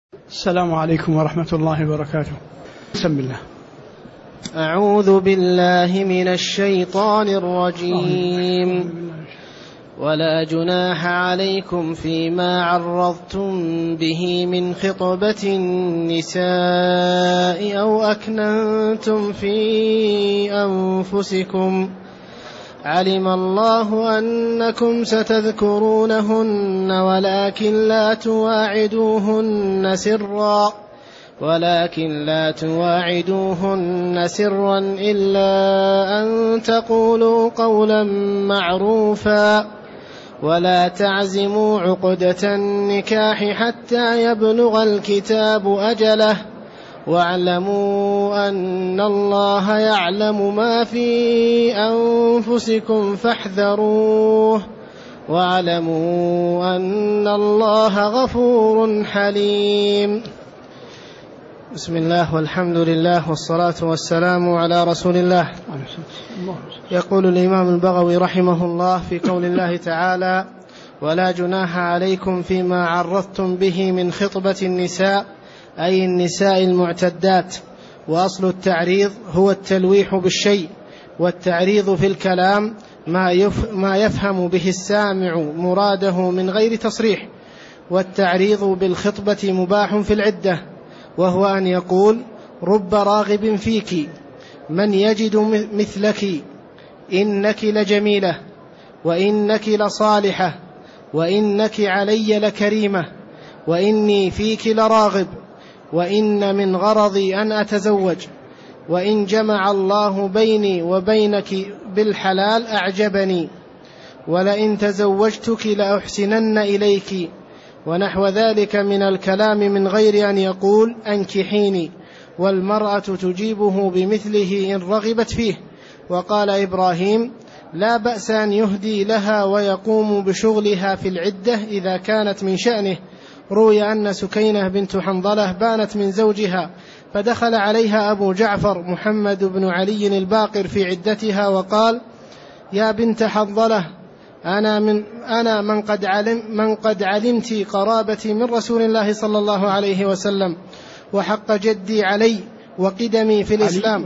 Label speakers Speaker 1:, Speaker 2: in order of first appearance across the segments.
Speaker 1: السلام عليكم ورحمة الله وبركاته. بسم الله.
Speaker 2: أعوذ بالله من الشيطان الرجيم. ولا جناح عليكم فيما عرضتم به من خطبة النساء أو أكننتم في أنفسكم علم الله أنكم ستذكرونهن ولكن لا تواعدوهن سرا إلا أن تقولوا قولا معروفا ولا تعزموا عقدة النكاح حتى يبلغ الكتاب أجله واعلموا أن الله يعلم ما في أنفسكم فاحذروه واعلموا أن الله غفور حليم. بسم الله والحمد لله والصلاة والسلام على رسول الله. يقول الإمام البغوي رحمه الله في قول الله تعالى: ولا جناح عليكم فيما عرضتم به من خطبة النساء، أي النساء المعتدات. وأصل التعريض هو التلويح بالشيء، والتعريض في الكلام ما يفهم به السامع مراده من غير تصريح. والتعريض بالخطبة مباح في العدة، وهو أن يقول: رب راغب فيك، من يجد مثلك، إنك لجميلة، وإنك لصالحة، وإنك علي لكريمة، وإني فيك لراغب، وإن من غرضي أن أتزوج، وإن جمع الله بيني وبينك بالحلال أعجبني، ولئن تزوجتك لأحسنن إليك، ونحو ذلك من الكلام من غير أن يقول أنكحيني، والمرأة تجيبه بمثله إن رغبت فيه. وقال إبراهيم: لا بأس أن يهدي لها ويقوم بشغلها في العدة إذا كانت من شأنه. روي أن سكينة بنت حنظلة بانت من زوجها، فدخل عليها أبو جعفر محمد بن علي الباقر في عدتها وقال: يا بنت حنظلة، أنا من قد علمت قرابتي من رسول الله صلى الله عليه وسلم، وحق جدي علي وقدمي في الإسلام.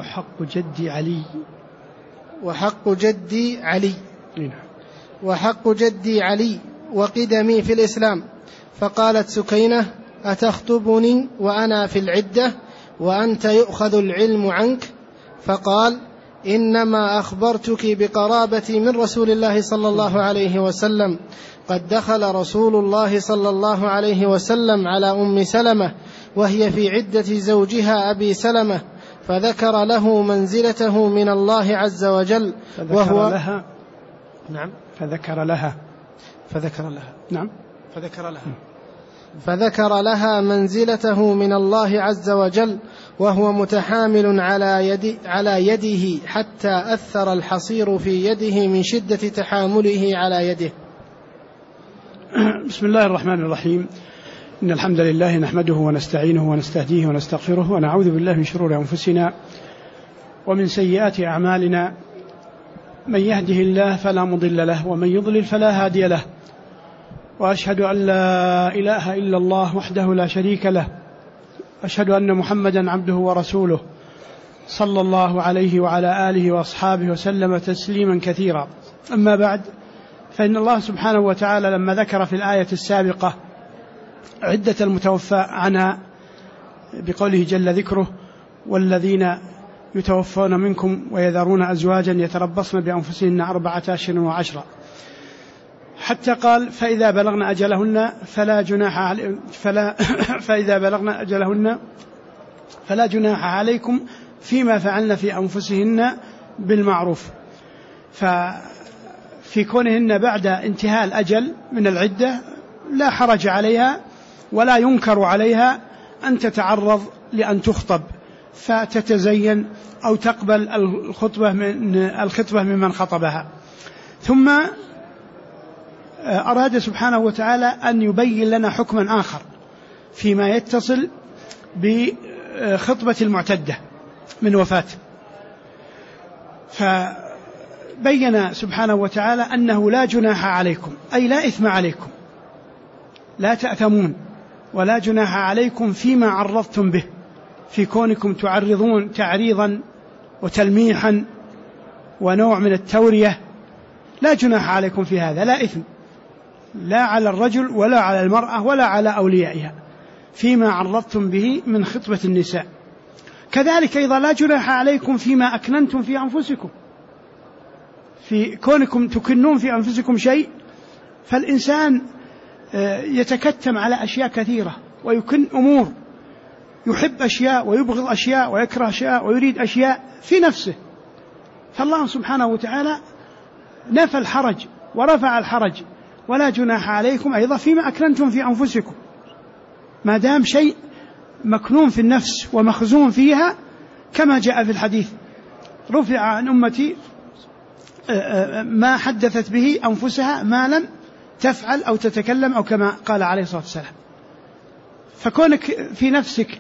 Speaker 2: وحق جدي علي وقدمي في الإسلام. فقالت سكينة: أتخطبني وأنا في العدة وأنت يؤخذ العلم عنك؟ فقال: إنما أخبرتك بقرابتي من رسول الله صلى الله عليه وسلم. قد دخل رسول الله صلى الله عليه وسلم على أم سلمة وهي في عدة زوجها أبي سلمة، فذكر له منزلته من الله عز وجل، فذكر لها منزلته من الله عز وجل، وهو متحامل على يده حتى أثر الحصير في يده من شدة تحامله على يده.
Speaker 1: بسم الله الرحمن الرحيم. إن الحمد لله نحمده ونستعينه ونستهديه ونستغفره، ونعوذ بالله من شرور أنفسنا ومن سيئات أعمالنا. من يهده الله فلا مضل له، ومن يضلل فلا هادي له. وأشهد أن لا إله إلا الله وحده لا شريك له، أشهد أن محمدا عبده ورسوله، صلى الله عليه وعلى آله وأصحابه وسلم تسليما كثيرا. أما بعد، فإن الله سبحانه وتعالى لما ذكر في الآية السابقة عدة المتوفى عنها بقوله جل ذكره: والذين يتوفون منكم ويذرون أزواجا يتربصن بأنفسهن 4 أشهر و10، حتى قال: فإذا بلغن أجلهن فلا جناح عليكم فيما فعلن في أنفسهن بالمعروف. ففي كونهن بعد انتهاء الأجل من العدة لا حرج عليها ولا ينكر عليها أن تتعرض لأن تخطب، فتتزين أو تقبل الخطبة ممن خطبها. ثم أراد سبحانه وتعالى أن يبين لنا حكما آخر فيما يتصل بخطبة المعتدة من وفاة. فبين سبحانه وتعالى أنه لا جناح عليكم، أي لا إثم عليكم، لا تأثمون ولا جناح عليكم فيما عرضتم به في كونكم تعرضون تعريضا وتلميحا ونوع من التورية، لا جناح عليكم في هذا، لا إثم لا على الرجل ولا على المرأة ولا على أوليائها فيما عرضتم به من خطبة النساء. كذلك أيضا لا جناح عليكم فيما أكننتم في أنفسكم، في كونكم تكنون في أنفسكم شيء، فالإنسان يتكتم على أشياء كثيرة ويكن أمور، يحب أشياء ويبغض أشياء ويكره أشياء ويريد أشياء في نفسه. فالله سبحانه وتعالى نفى الحرج ورفع الحرج، ولا جناح عليكم أيضا فيما أكننتم في أنفسكم، ما دام شيء مكنون في النفس ومخزون فيها، كما جاء في الحديث رفع عن أمتي ما حدثت به أنفسها ما لم تفعل أو تتكلم، أو كما قال عليه الصلاة والسلام. فكونك في نفسك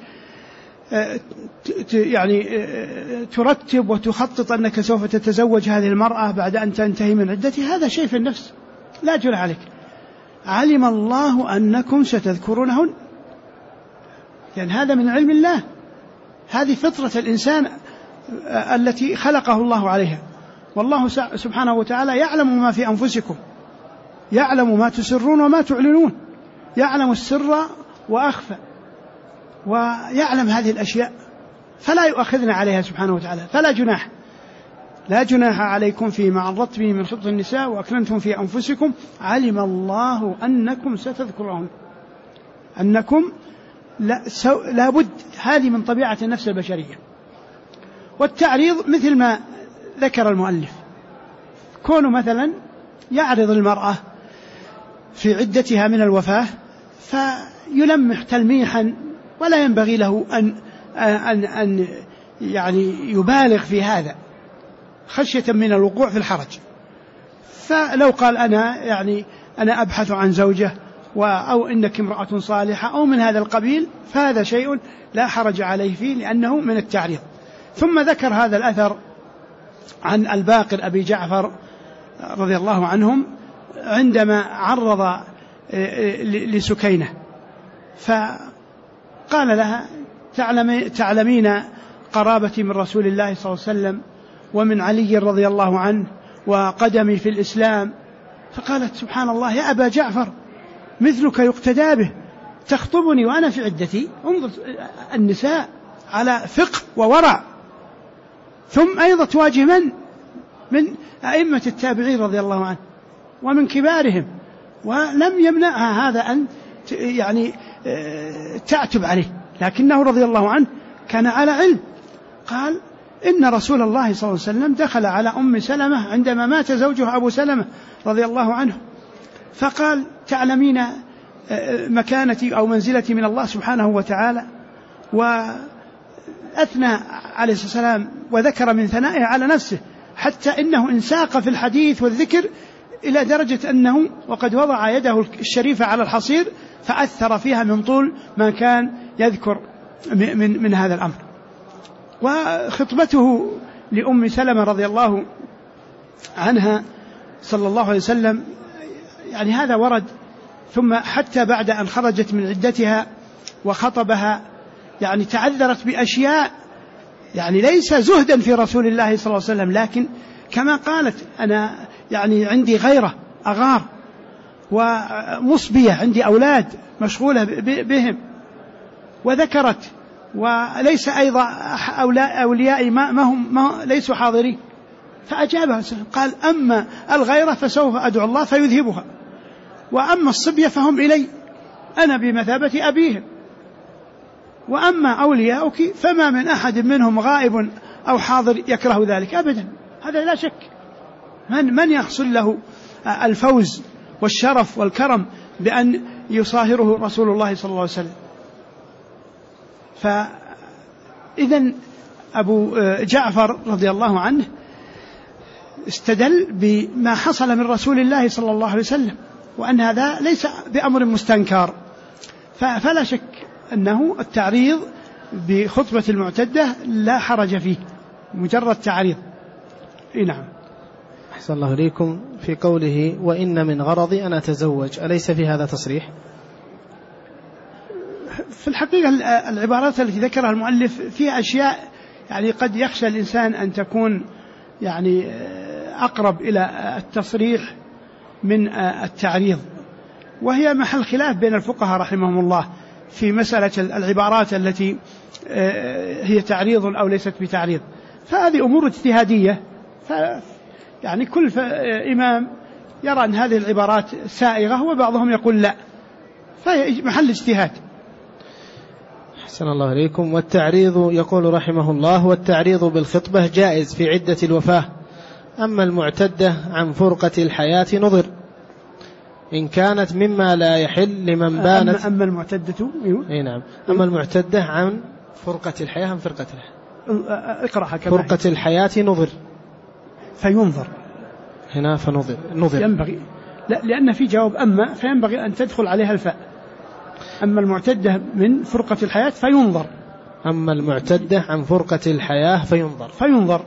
Speaker 1: يعني ترتب وتخطط أنك سوف تتزوج هذه المرأة بعد أن تنتهي من عدتها، هذا شيء في النفس لا جناح عليك. علم الله أنكم ستذكرونهن، يعني هذا من علم الله، هذه فطرة الإنسان التي خلقه الله عليها. والله سبحانه وتعالى يعلم ما في أنفسكم، يعلم ما تسرون وما تعلنون، يعلم السر وأخفى، ويعلم هذه الأشياء، فلا يؤاخذنا عليها سبحانه وتعالى. فلا جناح، لا جناح عليكم فيما عرضت به من خطبة النساء وأكننتم في أنفسكم، علم الله أنكم ستذكرون. أنكم لا بد، هذه من طبيعة النفس البشرية. والتعريض مثل ما ذكر المؤلف، كونه مثلا يعرض المرأة في عدتها من الوفاة فيلمح تلميحا، ولا ينبغي له أن يعني يبالغ في هذا خشية من الوقوع في الحرج. فلو قال أنا أبحث عن زوجة أو إنك امرأة صالحة أو من هذا القبيل، فهذا شيء لا حرج عليه فيه لأنه من التعريض. ثم ذكر هذا الأثر عن الباقر أبي جعفر رضي الله عنهم عندما عرض لسكينة فقال لها تعلمين قرابتي من رسول الله صلى الله عليه وسلم ومن علي رضي الله عنه وقدمي في الإسلام. فقالت سبحان الله يا أبا جعفر مثلك يقتدى به، تخطبني وأنا في عدتي. انظر النساء على فقه وورع. ثم أيضا تواجه من أئمة التابعين رضي الله عنه ومن كبارهم، ولم يمنعها هذا أن تعتب عليه، لكنه رضي الله عنه كان على علم. قال إن رسول الله صلى الله عليه وسلم دخل على أم سلمة عندما مات زوجها أبو سلمة رضي الله عنه، فقال تعلمين مكانتي أو منزلتي من الله سبحانه وتعالى، وأثنى عليه الصلاة والسلام وذكر من ثنائه على نفسه، حتى إنه انساق في الحديث والذكر إلى درجة أنه وقد وضع يده الشريفة على الحصير فأثر فيها من طول ما كان يذكر من هذا الأمر. وخطبته لأم سلمة رضي الله عنها صلى الله عليه وسلم هذا ورد. ثم حتى بعد أن خرجت من عدتها وخطبها تعذرت بأشياء ليس زهدا في رسول الله صلى الله عليه وسلم، لكن كما قالت أنا عندي غيرة أغار ومصبية، عندي أولاد مشغولة بهم. وذكرت وليس أيضا أوليائي ما هم ليسوا حاضرين. فأجابها قال أما الغيرة فسوف أدعو الله فيذهبها، وأما الصبية فهم إلي، أنا بمثابة أبيهم، وأما أولياؤك فما من أحد منهم غائب أو حاضر يكره ذلك أبدا. هذا لا شك من يحصل له الفوز والشرف والكرم بأن يصاهره رسول الله صلى الله عليه وسلم. فإذن أبو جعفر رضي الله عنه استدل بما حصل من رسول الله صلى الله عليه وسلم، وأن هذا ليس بأمر مستنكر. فلا شك أنه التعريض بخطبة المعتدة لا حرج فيه، مجرد تعريض. نعم.
Speaker 2: أحسن الله إليكم. في قوله وإن من غرضي أن أتزوج، أليس في هذا تصريح؟
Speaker 1: في الحقيقة العبارات التي ذكرها المؤلف فيها أشياء يعني قد يخشى الإنسان أن تكون يعني أقرب إلى التصريح من التعريض، وهي محل خلاف بين الفقهاء رحمهم الله في مسألة العبارات التي هي تعريض أو ليست بتعريض، فهذه أمور اجتهادية، يعني كل إمام يرى أن هذه العبارات سائغة وبعضهم يقول لا، فهي محل اجتهاد.
Speaker 2: أحسن الله إليكم. والتعريض يقول رحمه الله: والتعريض بالخطبة جائز في عدة الوفاة، أما المعتدة عن فرقة الحياة نظر إن كانت مما لا يحل لمن بانت.
Speaker 1: أما المعتدة
Speaker 2: أي نعم. أما المعتدة عن فرقة الحياة عن فرقة الحياة،
Speaker 1: اقرأها كما
Speaker 2: فرقة الحياة نظر
Speaker 1: فينظر
Speaker 2: هنا فنظر
Speaker 1: ينبغي، لا لأن في جواب أما فينبغي أن تدخل عليها الفاء. أما المعتدة من فرقة الحياة فينظر.
Speaker 2: أما المعتدة عن فرقة الحياة فينظر.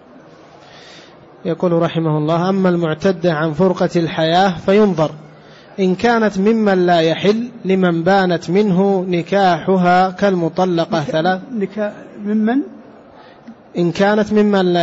Speaker 2: يقول رحمه الله: أما المعتدة عن فرقة الحياة فينظر إن كانت ممن لا يحل لمن بانت منه نكاحها كالمطلقة ثلاث. إن كانت ممن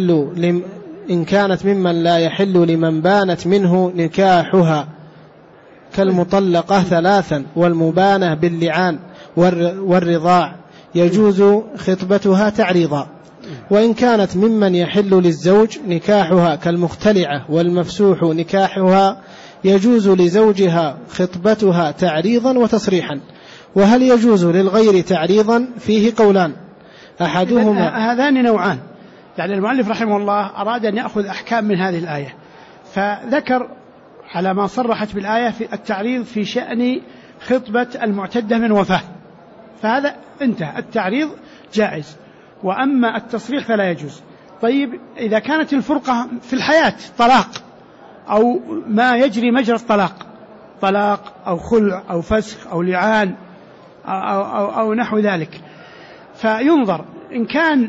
Speaker 2: لا يحل لمن بانت منه نكاحها كالمطلقة ثلاثا والمبانة باللعان والرضاع يجوز خطبتها تعريضا. وإن كانت ممن يحل للزوج نكاحها كالمختلعة والمفسوح نكاحها يجوز لزوجها خطبتها تعريضا وتصريحا. وهل يجوز للغير تعريضا؟ فيه قولان، أحدهما
Speaker 1: هذان نوعان. يعني المؤلف رحمه الله أراد أن يأخذ أحكام من هذه الآية، فذكر على ما صرحت بالآية في التعريض في شأن خطبة المعتدة من وفاة، فهذا انتهى، التعريض جائز، وأما التصريح فلا يجوز. طيب إذا كانت الفرقة في الحياة طلاق أو ما يجري مجرى الطلاق، طلاق أو خلع أو فسخ أو لعان أو نحو ذلك، فينظر إن كان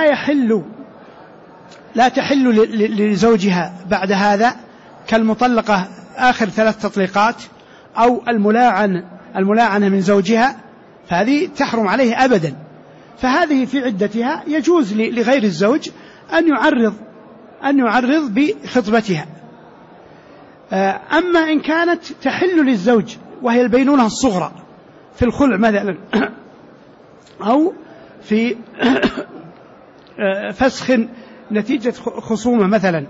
Speaker 1: لا تحل لزوجها بعد هذا كالمطلقة آخر 3 تطليقات أو الملاعنة من زوجها، فهذه تحرم عليه أبدا، فهذه في عدتها يجوز لغير الزوج أن يعرض بخطبتها. أما إن كانت تحل للزوج وهي البينونة الصغرى في الخلع مثلا أو في فسخ نتيجة خصومة مثلا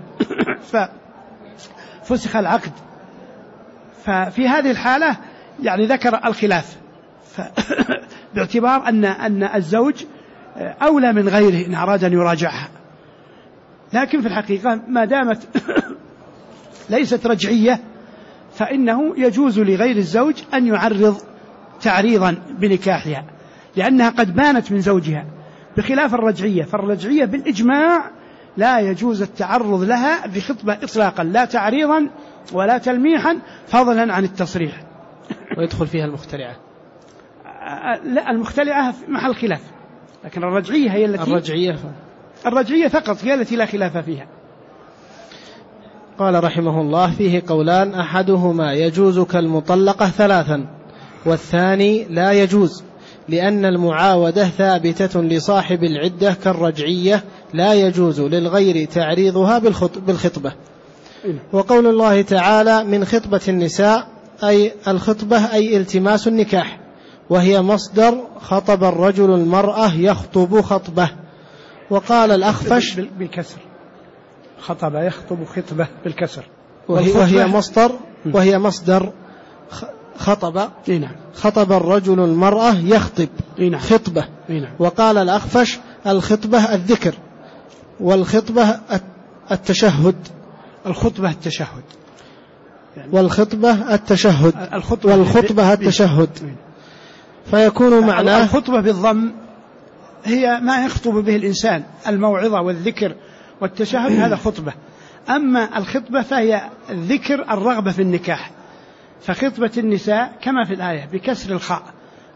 Speaker 1: ففسخ العقد، ففي هذه الحالة يعني ذكر الخلاف باعتبار أن الزوج أولى من غيره إن أراد أن يراجعها، لكن في الحقيقة ما دامت ليست رجعية فإنه يجوز لغير الزوج أن يعرض تعريضا بنكاحها، لأنها قد بانت من زوجها، بخلاف الرجعية، فالرجعية بالإجماع لا يجوز التعرض لها بخطبة إطلاقا، لا تعريضا ولا تلميحا فضلا عن التصريح.
Speaker 2: ويدخل فيها المختلعة؟
Speaker 1: لا، المختلعة في محل خلاف، لكن الرجعية هي التي الرجعية فقط هي التي لا خلاف فيها.
Speaker 2: قال رحمه الله: فيه قولان، أحدهما يجوز كالمطلقة 3 والثاني لا يجوز، لأن المعاودة ثابتة لصاحب العدة كالرجعية، لا يجوز للغير تعريضها بالخطبة. وقول الله تعالى: من خطبة النساء، أي الخطبة أي التماس النكاح، وهي مصدر خطب الرجل المرأة يخطب خطبة. وقال الأخفش
Speaker 1: بالكسر، خطب يخطب خطبة بالكسر،
Speaker 2: وهي مصدر خطب، خطب الرجل المرأة يخطب خطبة. وقال الأخفش الخطبة الذكر، والخطبة التشهد،
Speaker 1: الخطبة التشهد،
Speaker 2: والخطبة التشهد، فيكون معناه
Speaker 1: الخطبة بالضم هي ما يخطب به الإنسان، الموعظة والذكر والتشهد هذا خطبة. أما الخطبة فهي الذكر الرغبة في النكاح، فخطبة النساء كما في الآية بكسر الخاء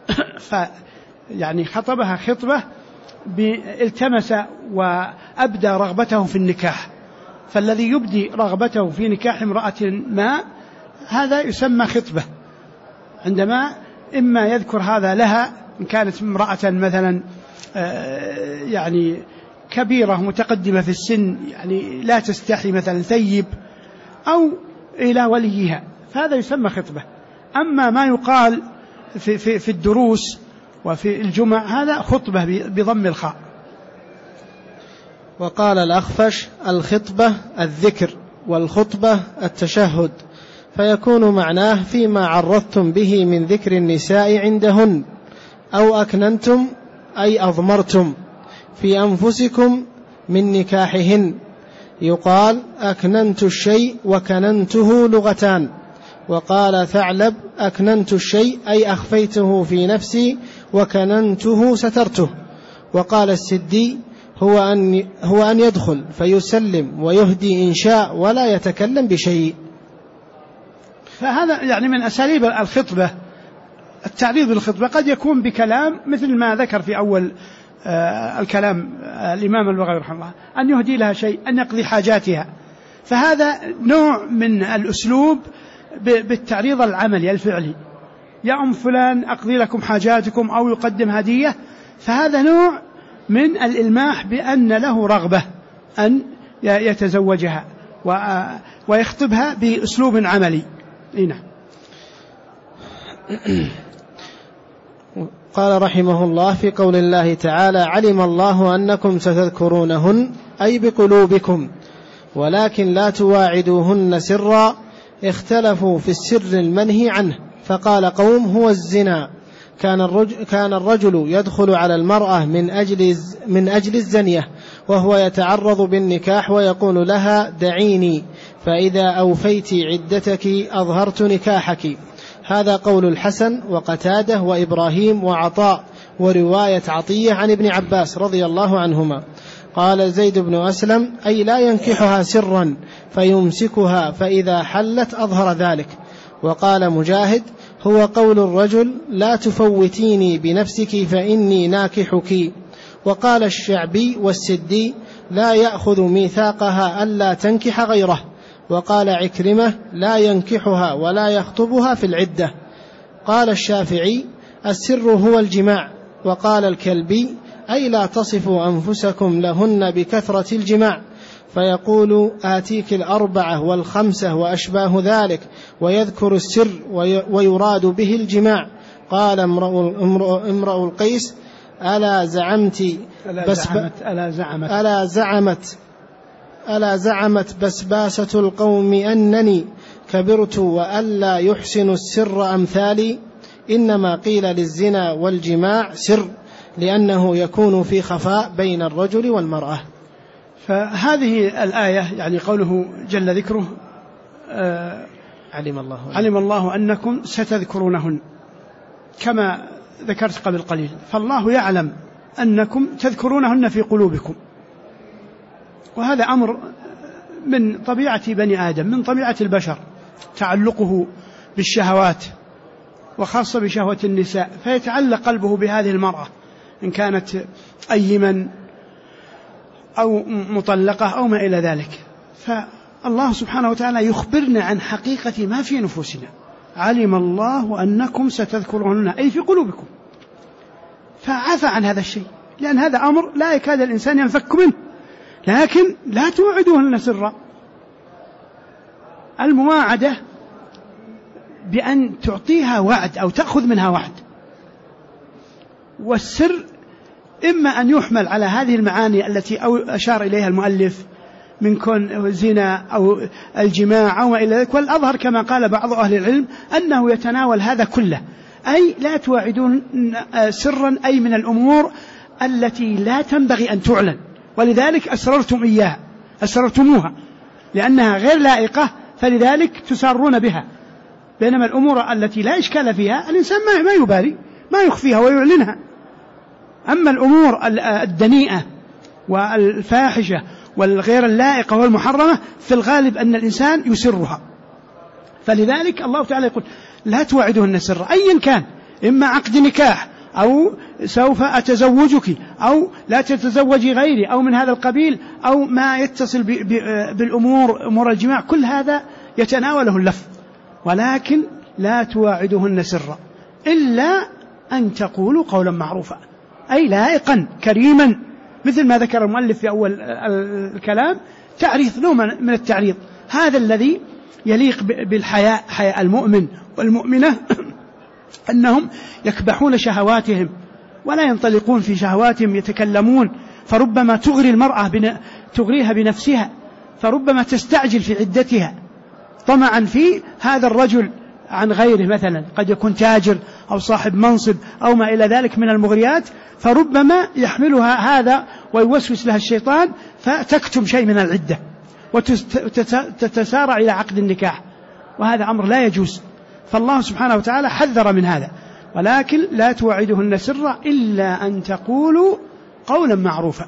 Speaker 1: يعني خطبها خطبة التمس وأبدى رغبته في النكاح، فالذي يبدي رغبته في نكاح امرأة ما هذا يسمى خطبة، عندما إما يذكر هذا لها إن كانت امرأة مثلا يعني كبيرة متقدمة في السن، يعني لا تستحي مثلا ثيب، أو إلى وليها، فهذا يسمى خطبة. أما ما يقال في الدروس وفي الجمع هذا خطبة بضم الخاء.
Speaker 2: وقال الأخفش: الخطبة الذكر، والخطبة التشهد، فيكون معناه فيما عرضتم به من ذكر النساء عندهن، أو أكننتم أي أضمرتم في أنفسكم من نكاحهن. يقال أكننت الشيء وكننته لغتان. وقال ثعلب: أكننت الشيء أي أخفيته في نفسي، وكننته سترته. وقال السدي: هو أن يدخل فيسلم ويهدي إن شاء ولا يتكلم بشيء.
Speaker 1: فهذا يعني من أساليب الخطبة، التعريض بالخطبة قد يكون بكلام مثل ما ذكر في أول الكلام الإمام البغوي رحمه الله، أن يهدي لها شيء، أن يقضي حاجاتها، فهذا نوع من الأسلوب بالتعريض العملي الفعلي. يا أم فلان أقضي لكم حاجاتكم، أو يقدم هدية، فهذا نوع من الإلماح بأن له رغبة أن يتزوجها ويخطبها بأسلوب عملي. نعم.
Speaker 2: قال رحمه الله في قول الله تعالى: علم الله أنكم ستذكرونهن، أي بقلوبكم، ولكن لا تواعدوهن سرا. اختلفوا في السر المنهي عنه، فقال قوم: هو الزنا. كان الرجل يدخل على المرأة من أجل الزنية، وهو يتعرض بالنكاح ويقول لها: دعيني، فإذا أوفيت عدتك أظهرت نكاحك. هذا قول الحسن وقتاده وإبراهيم وعطاء، ورواية عطية عن ابن عباس رضي الله عنهما. قال زيد بن أسلم: أي لا ينكحها سرا فيمسكها، فإذا حلت أظهر ذلك. وقال مجاهد: هو قول الرجل: لا تفوتيني بنفسك فإني ناكحك. وقال الشعبي والسدي: لا يأخذ ميثاقها ألا تنكح غيره. وقال عكرمة: لا ينكحها ولا يخطبها في العدة. قال الشافعي: السر هو الجماع. وقال الكلبي: أي لا تصفوا أنفسكم لهن بكثرة الجماع، فيقول: آتيك 4 و5 وأشباه ذلك، ويذكر السر ويراد به الجماع. قال امرؤ القيس: ألا زعمت بسباسة القوم أنني كبرت وألا يحسن السر أمثالي. إنما قيل للزنا والجماع سر، لأنه يكون في خفاء بين الرجل والمرأة.
Speaker 1: فهذه الآية يعني قوله جل ذكره: علم الله أنكم ستذكرونهن، كما ذكرت قبل قليل، فالله يعلم أنكم تذكرونهن في قلوبكم، وهذا أمر من طبيعة بني آدم، من طبيعة البشر، تعلقه بالشهوات، وخاصة بشهوة النساء، فيتعلق قلبه بهذه المرأة إن كانت أيما أو مطلقة أو ما إلى ذلك. فالله سبحانه وتعالى يخبرنا عن حقيقة ما في نفوسنا. علم الله أنكم ستذكرونهن، أي في قلوبكم، فعفى عن هذا الشيء، لأن هذا أمر لا يكاد الإنسان ينفك منه. لكن لا توعدوهن سرا. المواعدة بأن تعطيها وعد أو تأخذ منها وعد، والسر إما أن يحمل على هذه المعاني التي أشار إليها المؤلف من كون زنا أو الجماع أو ما إلى ذلك، والأظهر كما قال بعض أهل العلم أنه يتناول هذا كله، أي لا توعدون سرا، أي من الأمور التي لا تنبغي أن تعلن، ولذلك أسررتموها لأنها غير لائقة، فلذلك تسارون بها. بينما الأمور التي لا إشكال فيها الإنسان ما يبالي، ما يخفيها ويعلنها. أما الأمور الدنيئة والفاحشة والغير اللائقة والمحرمة في الغالب أن الإنسان يسرها. فلذلك الله تعالى يقول: لا توعدوهن سرا، أيا كان، إما عقد نكاح، أو سوف أتزوجك، أو لا تتزوجي غيري، أو من هذا القبيل، أو ما يتصل أمور الجماع، كل هذا يتناوله اللفظ. ولكن لا تواعدوهن سرا، إلا أن تقولوا قولا معروفا، أي لائقا كريما، مثل ما ذكر المؤلف في أول الكلام، تعريض نوع من التعريض، هذا الذي يليق بالحياء، حياء المؤمن والمؤمنة أنهم يكبحون شهواتهم ولا ينطلقون في شهواتهم، يتكلمون، فربما تغري المرأة تغريها بنفسها، فربما تستعجل في عدتها طمعا في هذا الرجل عن غيره، مثلا قد يكون تاجر أو صاحب منصب أو ما إلى ذلك من المغريات، فربما يحملها هذا ويوسوس لها الشيطان فتكتم شيء من العدة وتتسارع إلى عقد النكاح، وهذا أمر لا يجوز. فالله سبحانه وتعالى حذر من هذا، ولكن لا توعدهن سرا إلا أن تقولوا قولا معروفا.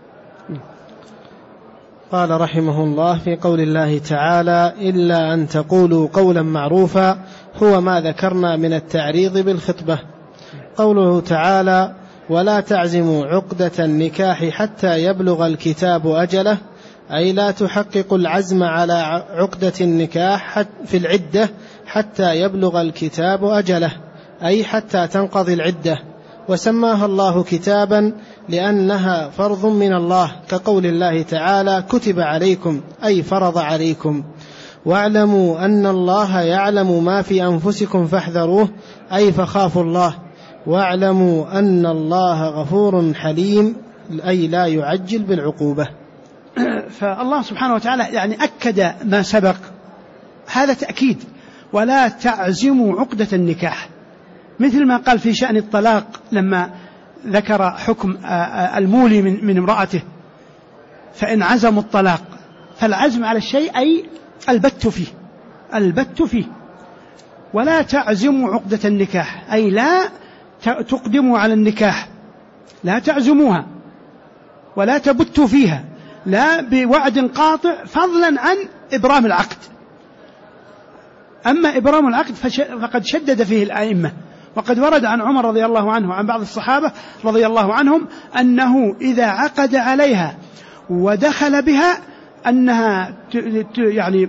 Speaker 2: قال رحمه الله في قول الله تعالى إلا أن تقولوا قولا معروفا هو ما ذكرنا من التعريض بالخطبة. قوله تعالى ولا تعزموا عقدة النكاح حتى يبلغ الكتاب أجله، أي لا تحقق العزم على عقدة النكاح في العدة حتى يبلغ الكتاب أجله، أي حتى تنقضي العدة. وسماها الله كتابا لأنها فرض من الله، كقول الله تعالى كتب عليكم، أي فرض عليكم. واعلموا أن الله يعلم ما في أنفسكم فاحذروه، أي فخافوا الله. واعلموا أن الله غفور حليم، أي لا يعجل بالعقوبة.
Speaker 1: فالله سبحانه وتعالى يعني أكد ما سبق، هذا تأكيد، ولا تعزموا عقدة النكاح، مثل ما قال في شأن الطلاق لما ذكر حكم المولي من امرأته، فإن عزموا الطلاق، فالعزم على الشيء أي البت فيه. ولا تعزموا عقدة النكاح، أي لا تقدموا على النكاح، لا تعزموها ولا تبتوا فيها، لا بوعد قاطع، فضلا عن إبرام العقد. أما إبرام العقد فقد شدد فيه الأئمة، وقد ورد عن عمر رضي الله عنه وعن بعض الصحابة رضي الله عنهم أنه إذا عقد عليها ودخل بها أنها يعني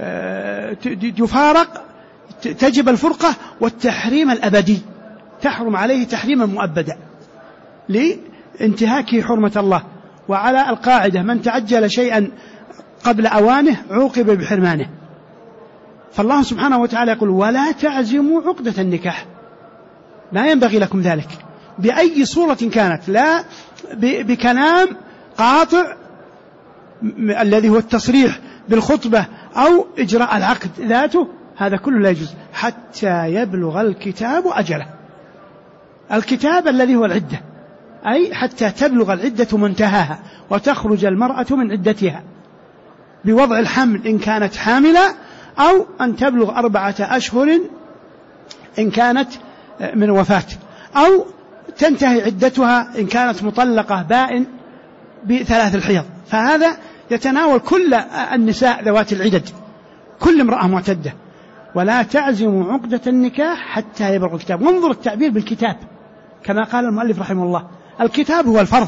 Speaker 1: يفارق، تجب الفرقة والتحريم الأبدي، تحرم عليه تحريما مؤبدا لانتهاك حرمة الله. وعلى القاعدة من تعجل شيئا قبل أوانه عوقب بحرمانه. فالله سبحانه وتعالى يقول ولا تعزموا عقدة النكاح، لا ينبغي لكم ذلك بأي صورة كانت، لا بكلام قاطع الذي هو التصريح بالخطبة أو إجراء العقد ذاته، هذا كله لا يجوز حتى يبلغ الكتاب أجله. الكتاب الذي هو العدة، أي حتى تبلغ العدة منتهاها وتخرج المرأة من عدتها بوضع الحمل إن كانت حاملة، أو أن تبلغ 4 أشهر إن كانت من وفاة، أو تنتهي عدتها إن كانت مطلقة بائن ب3 الحيض. فهذا يتناول كل النساء ذوات العدد، كل امرأة معتدة. ولا تعزموا عقدة النكاح حتى يبلغ الكتاب. وانظر التعبير بالكتاب كما قال المؤلف رحمه الله، الكتاب هو الفرض.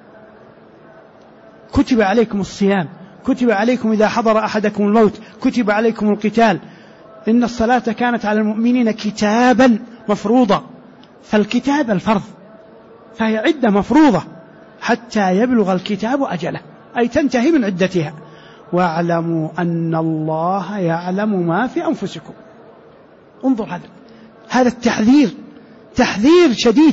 Speaker 1: كتب عليكم الصيام، كتب عليكم إذا حضر أحدكم الموت، كتب عليكم القتال، إن الصلاة كانت على المؤمنين كتابا مفروضا. فالكتاب الفرض، فهي عدة مفروضة حتى يبلغ الكتاب أجله، أي تنتهي من عدتها. واعلموا أن الله يعلم ما في أنفسكم. انظر هذا التحذير، تحذير شديد.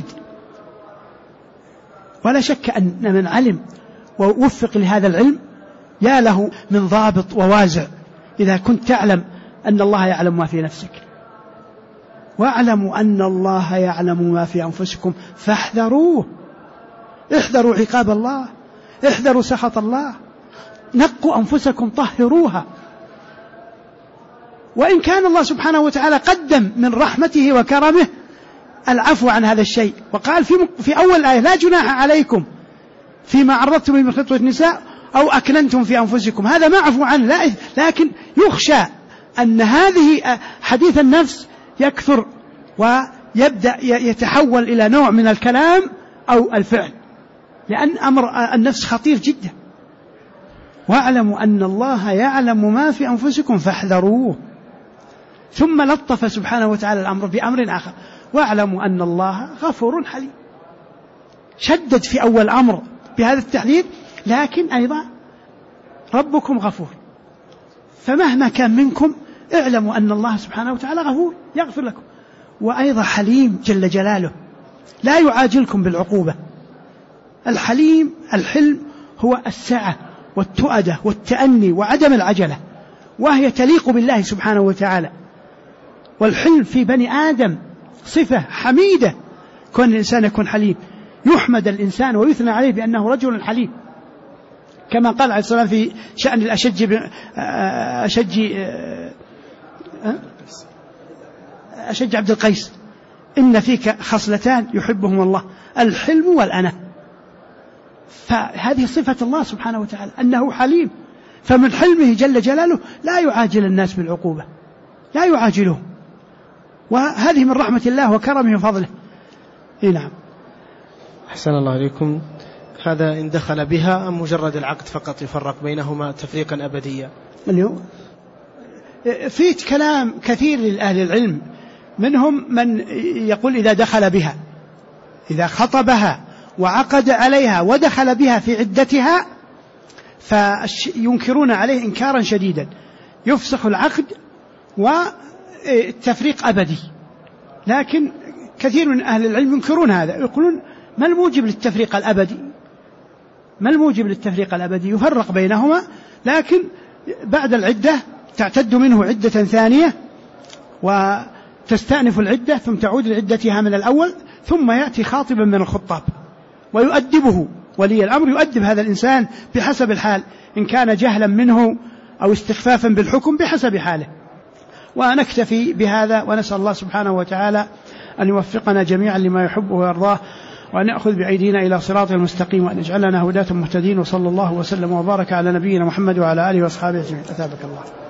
Speaker 1: ولا شك أن من علم ووفق لهذا العلم يا له من ضابط ووازع إذا كنت تعلم أن الله يعلم ما في نفسك. واعلموا أن الله يعلم ما في أنفسكم فاحذروه. احذروا عقاب الله، احذروا سخط الله، نقوا أنفسكم، طهروها. وإن كان الله سبحانه وتعالى قدم من رحمته وكرمه العفو عن هذا الشيء، وقال في أول آية لا جناح عليكم فيما عرضتم من خطوة النساء أو أكننتم في أنفسكم، هذا ما عفو عنه، لكن يخشى أن هذه حديث النفس يكثر ويبدأ يتحول إلى نوع من الكلام أو الفعل، لأن أمر النفس خطير جدا. واعلموا أن الله يعلم ما في أنفسكم فاحذروه. ثم لطف سبحانه وتعالى الأمر بأمر آخر، واعلموا أن الله غفور حليم. شدد في أول أمر بهذا التحديد، لكن أيضا ربكم غفور، فمهما كان منكم اعلموا أن الله سبحانه وتعالى غفور يغفر لكم، وأيضا حليم جل جلاله لا يعاجلكم بالعقوبة. الحليم الحلم هو السعة والتؤدة والتأني وعدم العجلة، وهي تليق بالله سبحانه وتعالى. والحلم في بني آدم صفة حميدة، كون الإنسان يكون حليم، يحمد الإنسان ويثنى عليه بأنه رجل حليم، كما قال عليه الصلاة والسلام في شأن أشج عبد القيس: إن فيك خصلتان يحبهم الله، الحلم والأنة. فهذه صفة الله سبحانه وتعالى أنه حليم، فمن حلمه جل جلاله لا يعاجل الناس بالعقوبة، لا يعاجلهم، وهذه من رحمة الله وكرمه وفضله. نعم.
Speaker 2: أحسن الله عليكم. هذا إن دخل بها أم مجرد العقد فقط يفرق بينهما تفريقا أبديا؟
Speaker 1: في كلام كثير لأهل العلم، منهم من يقول إذا دخل بها، إذا خطبها وعقد عليها ودخل بها في عدتها فينكرون عليه إنكارا شديدا، يفسخ العقد والتفريق أبدي. لكن كثير من أهل العلم ينكرون هذا، يقولون ما الموجب للتفريق الأبدي؟ ما الموجب للتفريق الأبدي؟ يفرق بينهما، لكن بعد العدة تعتد منه عدة ثانية وتستأنف العدة ثم تعود لعدتها من الأول، ثم يأتي خاطبا من الخطاب ويؤدبه ولي الأمر، يؤدب هذا الإنسان بحسب الحال، إن كان جهلا منه أو استخفافا بالحكم بحسب حاله. ونكتفي بهذا، ونسأل الله سبحانه وتعالى أن يوفقنا جميعا لما يحبه ويرضاه، وأن يأخذ بأيدينا إلى صراط المستقيم، وأن يجعلنا هداة مهتدين. وصلى الله وسلم وبارك على نبينا محمد وعلى آله وأصحابه أجمعين. أثابك الله.